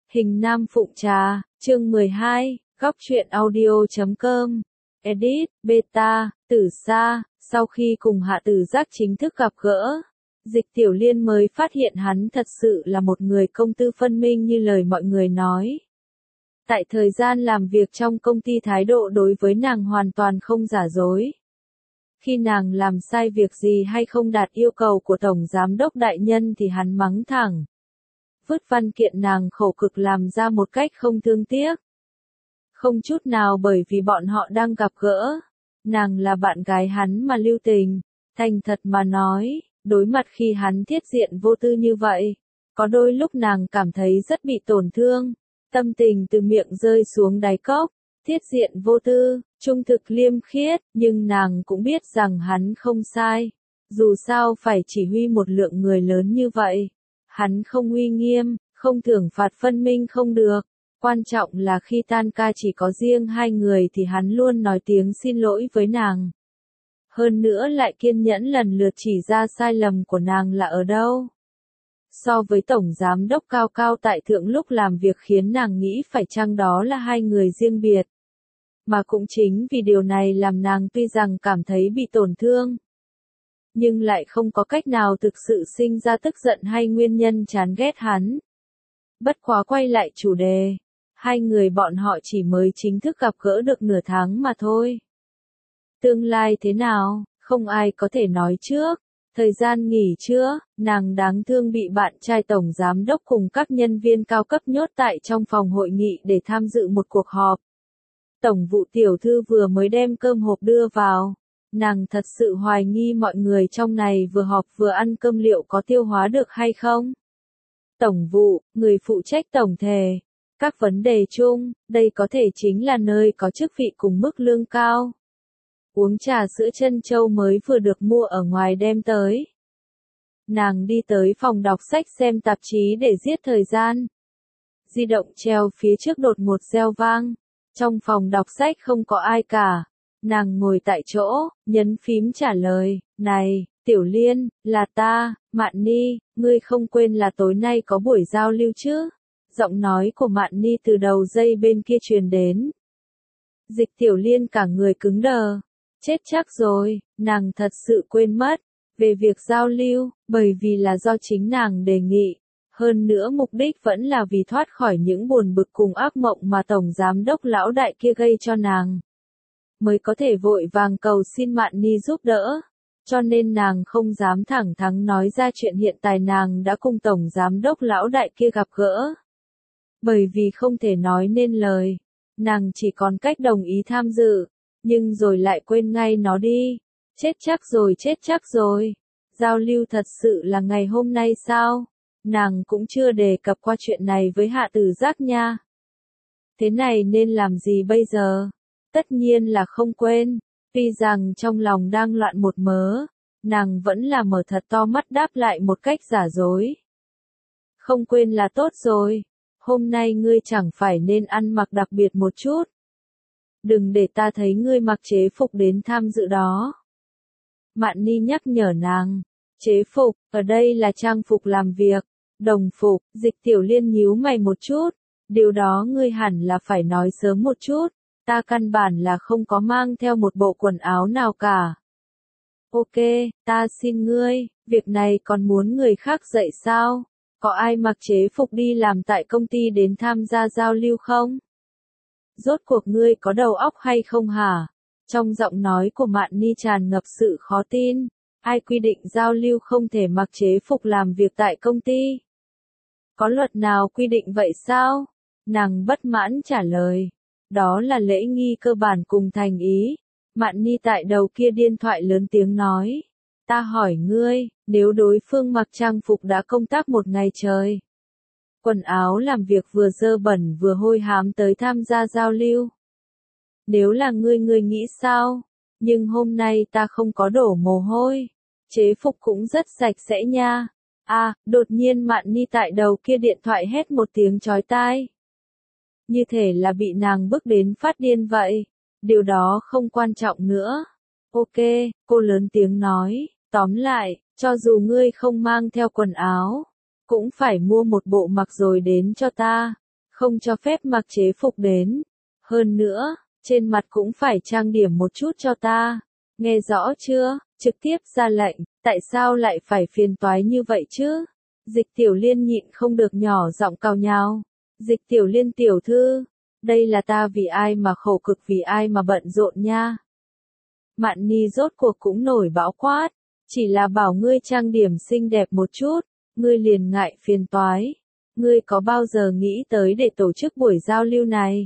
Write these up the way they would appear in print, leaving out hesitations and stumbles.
Hình Nam Phụng Trà, chương 12, góc truyện audio.com, edit, beta, Tử Sa. Sau khi cùng Hạ Tử Giác chính thức gặp gỡ, Dịch Tiểu Liên mới phát hiện hắn thật sự là một người công tư phân minh như lời mọi người nói. Tại thời gian làm việc trong công ty thái độ đối với nàng hoàn toàn không giả dối. Khi nàng làm sai việc gì hay không đạt yêu cầu của Tổng Giám đốc đại nhân thì hắn mắng thẳng. Vứt văn kiện nàng khổ cực làm ra một cách không thương tiếc. Không chút nào bởi vì bọn họ đang gặp gỡ. Nàng là bạn gái hắn mà lưu tình. Thành thật mà nói, đối mặt khi hắn thiết diện vô tư như vậy, có đôi lúc nàng cảm thấy rất bị tổn thương. Tâm tình từ miệng rơi xuống đáy cốc. Thiết diện vô tư, trung thực liêm khiết, nhưng nàng cũng biết rằng hắn không sai. Dù sao phải chỉ huy một lượng người lớn như vậy. Hắn không uy nghiêm, không thưởng phạt phân minh không được. Quan trọng là khi tan ca chỉ có riêng hai người thì hắn luôn nói tiếng xin lỗi với nàng. Hơn nữa lại kiên nhẫn lần lượt chỉ ra sai lầm của nàng là ở đâu. So với Tổng Giám đốc cao cao tại thượng lúc làm việc khiến nàng nghĩ phải chăng đó là hai người riêng biệt. Mà cũng chính vì điều này làm nàng tuy rằng cảm thấy bị tổn thương, nhưng lại không có cách nào thực sự sinh ra tức giận hay nguyên nhân chán ghét hắn. Bất quá quay lại chủ đề, hai người bọn họ chỉ mới chính thức gặp gỡ được nửa tháng mà thôi. Tương lai thế nào, không ai có thể nói trước. Thời gian nghỉ trưa, nàng đáng thương bị bạn trai Tổng Giám đốc cùng các nhân viên cao cấp nhốt tại trong phòng hội nghị để tham dự một cuộc họp. Tổng vụ tiểu thư vừa mới đem cơm hộp đưa vào. Nàng thật sự hoài nghi mọi người trong này vừa họp vừa ăn cơm liệu có tiêu hóa được hay không. Tổng vụ, người phụ trách tổng thể. Các vấn đề chung, đây có thể chính là nơi có chức vị cùng mức lương cao. Uống trà sữa trân châu mới vừa được mua ở ngoài đem tới. Nàng đi tới phòng đọc sách xem tạp chí để giết thời gian. Di động treo phía trước đột ngột reo vang. Trong phòng đọc sách không có ai cả. Nàng ngồi tại chỗ, nhấn phím trả lời, này, Tiểu Liên, là ta, Mạn Ni, ngươi không quên là tối nay có buổi giao lưu chứ? Giọng nói của Mạn Ni từ đầu dây bên kia truyền đến. Dịch Tiểu Liên cả người cứng đờ. Chết chắc rồi, nàng thật sự quên mất. Về việc giao lưu, bởi vì là do chính nàng đề nghị. Hơn nữa mục đích vẫn là vì thoát khỏi những buồn bực cùng ác mộng mà Tổng Giám đốc lão đại kia gây cho nàng. Mới có thể vội vàng cầu xin Mạn Ni giúp đỡ. Cho nên nàng không dám thẳng thắn nói ra chuyện hiện tại nàng đã cùng Tổng Giám đốc lão đại kia gặp gỡ. Bởi vì không thể nói nên lời. Nàng chỉ còn cách đồng ý tham dự. Nhưng rồi lại quên ngay nó đi. Chết chắc rồi. Giao lưu thật sự là ngày hôm nay sao? Nàng cũng chưa đề cập qua chuyện này với Hạ Tử Giác nha. Thế này nên làm gì bây giờ? Tất nhiên là không quên. Tuy rằng trong lòng đang loạn một mớ, nàng vẫn là mở thật to mắt đáp lại một cách giả dối. Không quên là tốt rồi. Hôm nay ngươi chẳng phải nên ăn mặc đặc biệt một chút. Đừng để ta thấy ngươi mặc chế phục đến tham dự đó. Mạn Ni nhắc nhở nàng. Chế phục, ở đây là trang phục làm việc. Đồng phục, Dịch Tiểu Liên nhíu mày một chút. Điều đó ngươi hẳn là phải nói sớm một chút. Ta căn bản là không có mang theo một bộ quần áo nào cả. Ok, ta xin ngươi, việc này còn muốn người khác dạy sao? Có ai mặc chế phục đi làm tại công ty đến tham gia giao lưu không? Rốt cuộc ngươi có đầu óc hay không hả? Trong giọng nói của Mạn Ni tràn ngập sự khó tin. Ai quy định giao lưu không thể mặc chế phục làm việc tại công ty? Có luật nào quy định vậy sao? Nàng bất mãn trả lời. Đó là lễ nghi cơ bản cùng thành ý. Mạn Ni tại đầu kia điện thoại lớn tiếng nói. Ta hỏi ngươi, nếu đối phương mặc trang phục đã công tác một ngày trời. Quần áo làm việc vừa dơ bẩn vừa hôi hám tới tham gia giao lưu. Nếu là ngươi nghĩ sao? Nhưng hôm nay ta không có đổ mồ hôi. Chế phục cũng rất sạch sẽ nha. Đột nhiên Mạn Ni tại đầu kia điện thoại hét một tiếng chói tai. Như thể là bị nàng bức đến phát điên vậy. Điều đó không quan trọng nữa. Ok, cô lớn tiếng nói. Tóm lại, cho dù ngươi không mang theo quần áo, cũng phải mua một bộ mặc rồi đến cho ta. không cho phép mặc chế phục đến. Hơn nữa, trên mặt cũng phải trang điểm một chút cho ta. Nghe rõ chưa? Trực tiếp ra lệnh, tại sao lại phải phiền toái như vậy chứ? Dịch Tiểu Liên nhịn không được nhỏ giọng cào nhào. Dịch Tiểu Liên tiểu thư, đây là ta vì ai mà khổ cực vì ai mà bận rộn nha. Mạn Ni rốt cuộc cũng nổi bão quát, chỉ là bảo ngươi trang điểm xinh đẹp một chút, ngươi liền ngại phiền toái. Ngươi có bao giờ nghĩ tới để tổ chức buổi giao lưu này?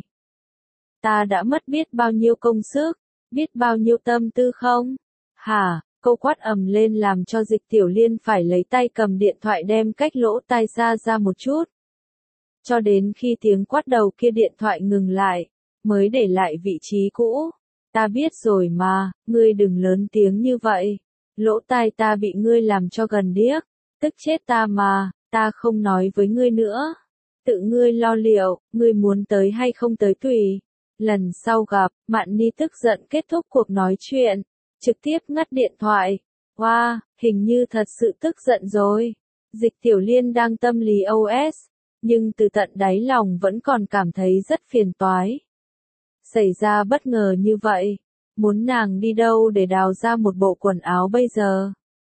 Ta đã mất biết bao nhiêu công sức, biết bao nhiêu tâm tư không? Hả? Câu quát ầm lên làm cho Dịch Tiểu Liên phải lấy tay cầm điện thoại đem cách lỗ tai ra một chút. Cho đến khi tiếng quát đầu kia điện thoại ngừng lại, mới để lại vị trí cũ. Ta biết rồi mà, ngươi đừng lớn tiếng như vậy. Lỗ tai ta bị ngươi làm cho gần điếc, tức chết ta mà, ta không nói với ngươi nữa. Tự ngươi lo liệu, ngươi muốn tới hay không tới tùy. Lần sau gặp, Mạn Ni tức giận kết thúc cuộc nói chuyện, trực tiếp ngắt điện thoại. Wow, hình như thật sự tức giận rồi. Dịch Tiểu Liên đang tâm lý OS, nhưng từ tận đáy lòng vẫn còn cảm thấy rất phiền toái. Xảy ra bất ngờ như vậy, muốn nàng đi đâu để đào ra một bộ quần áo bây giờ?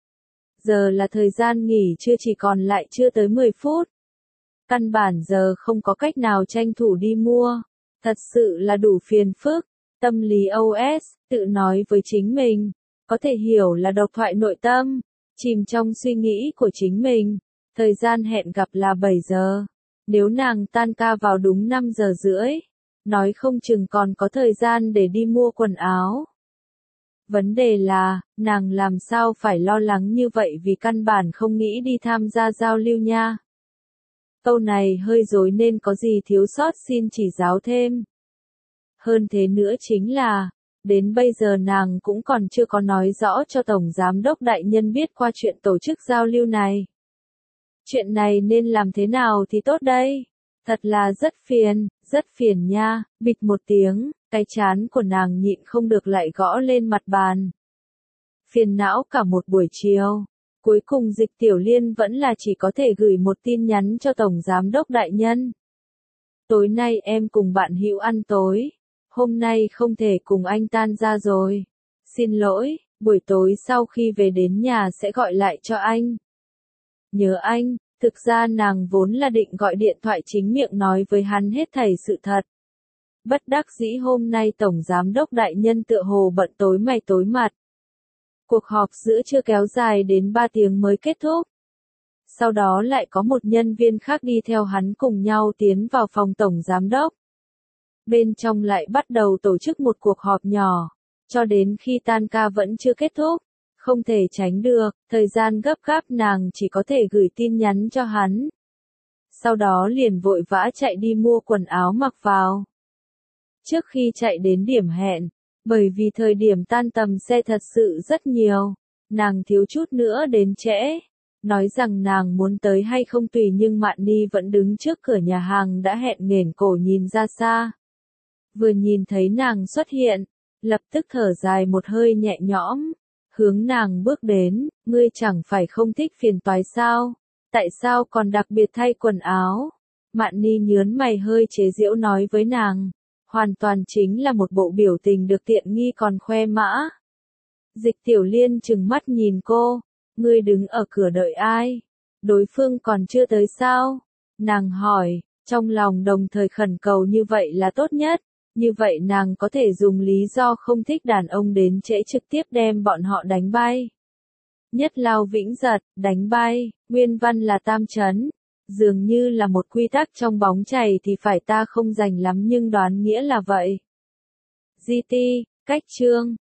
Giờ là thời gian nghỉ trưa chỉ còn lại chưa tới 10 phút. Căn bản giờ không có cách nào tranh thủ đi mua. Thật sự là đủ phiền phức. Tâm lý OS, tự nói với chính mình, có thể hiểu là độc thoại nội tâm, chìm trong suy nghĩ của chính mình. Thời gian hẹn gặp là 7 giờ. Nếu nàng tan ca vào đúng 5 giờ rưỡi, nói không chừng còn có thời gian để đi mua quần áo. Vấn đề là, nàng làm sao phải lo lắng như vậy vì căn bản không nghĩ đi tham gia giao lưu nha. Câu này hơi dối nên có gì thiếu sót xin chỉ giáo thêm. Hơn thế nữa chính là, đến bây giờ nàng cũng còn chưa có nói rõ cho Tổng Giám đốc Đại Nhân biết qua chuyện tổ chức giao lưu này. Chuyện này nên làm thế nào thì tốt đây? Thật là rất phiền nha, bịch một tiếng, cái trán của nàng nhịn không được lại gõ lên mặt bàn. Phiền não cả một buổi chiều. Cuối cùng Dịch Tiểu Liên vẫn là chỉ có thể gửi một tin nhắn cho Tổng Giám đốc Đại Nhân. Tối nay em cùng bạn hữu ăn tối. Hôm nay không thể cùng anh tan ra rồi. Xin lỗi, buổi tối sau khi về đến nhà sẽ gọi lại cho anh. Nhớ anh, thực ra nàng vốn là định gọi điện thoại chính miệng nói với hắn hết thảy sự thật. Bất đắc dĩ hôm nay Tổng Giám đốc Đại Nhân tựa hồ bận tối mày tối mặt. Cuộc họp giữa trưa kéo dài đến 3 tiếng mới kết thúc. Sau đó lại có một nhân viên khác đi theo hắn cùng nhau tiến vào phòng Tổng Giám đốc. Bên trong lại bắt đầu tổ chức một cuộc họp nhỏ, cho đến khi tan ca vẫn chưa kết thúc. Không thể tránh được, thời gian gấp gáp nàng chỉ có thể gửi tin nhắn cho hắn. Sau đó liền vội vã chạy đi mua quần áo mặc vào. Trước khi chạy đến điểm hẹn, bởi vì thời điểm tan tầm xe thật sự rất nhiều, nàng thiếu chút nữa đến trễ. Nói rằng nàng muốn tới hay không tùy nhưng Mạn Ni vẫn đứng trước cửa nhà hàng đã hẹn nghển cổ nhìn ra xa. Vừa nhìn thấy nàng xuất hiện, lập tức thở dài một hơi nhẹ nhõm. Hướng nàng bước đến, ngươi chẳng phải không thích phiền toái sao? Tại sao còn đặc biệt thay quần áo? Mạn Ni nhớn mày hơi chế giễu nói với nàng. Hoàn toàn chính là một bộ biểu tình được tiện nghi còn khoe mã. Dịch Tiểu Liên trừng mắt nhìn cô. Ngươi đứng ở cửa đợi ai? Đối phương còn chưa tới sao? Nàng hỏi, trong lòng đồng thời khẩn cầu như vậy là tốt nhất. Như vậy nàng có thể dùng lý do không thích đàn ông đến trễ trực tiếp đem bọn họ đánh bay. Nhất Lao Vĩnh Giật, đánh bay, nguyên văn là tam chấn. Dường như là một quy tắc trong bóng chày thì phải ta không rành lắm nhưng đoán nghĩa là vậy. GT, cách chương.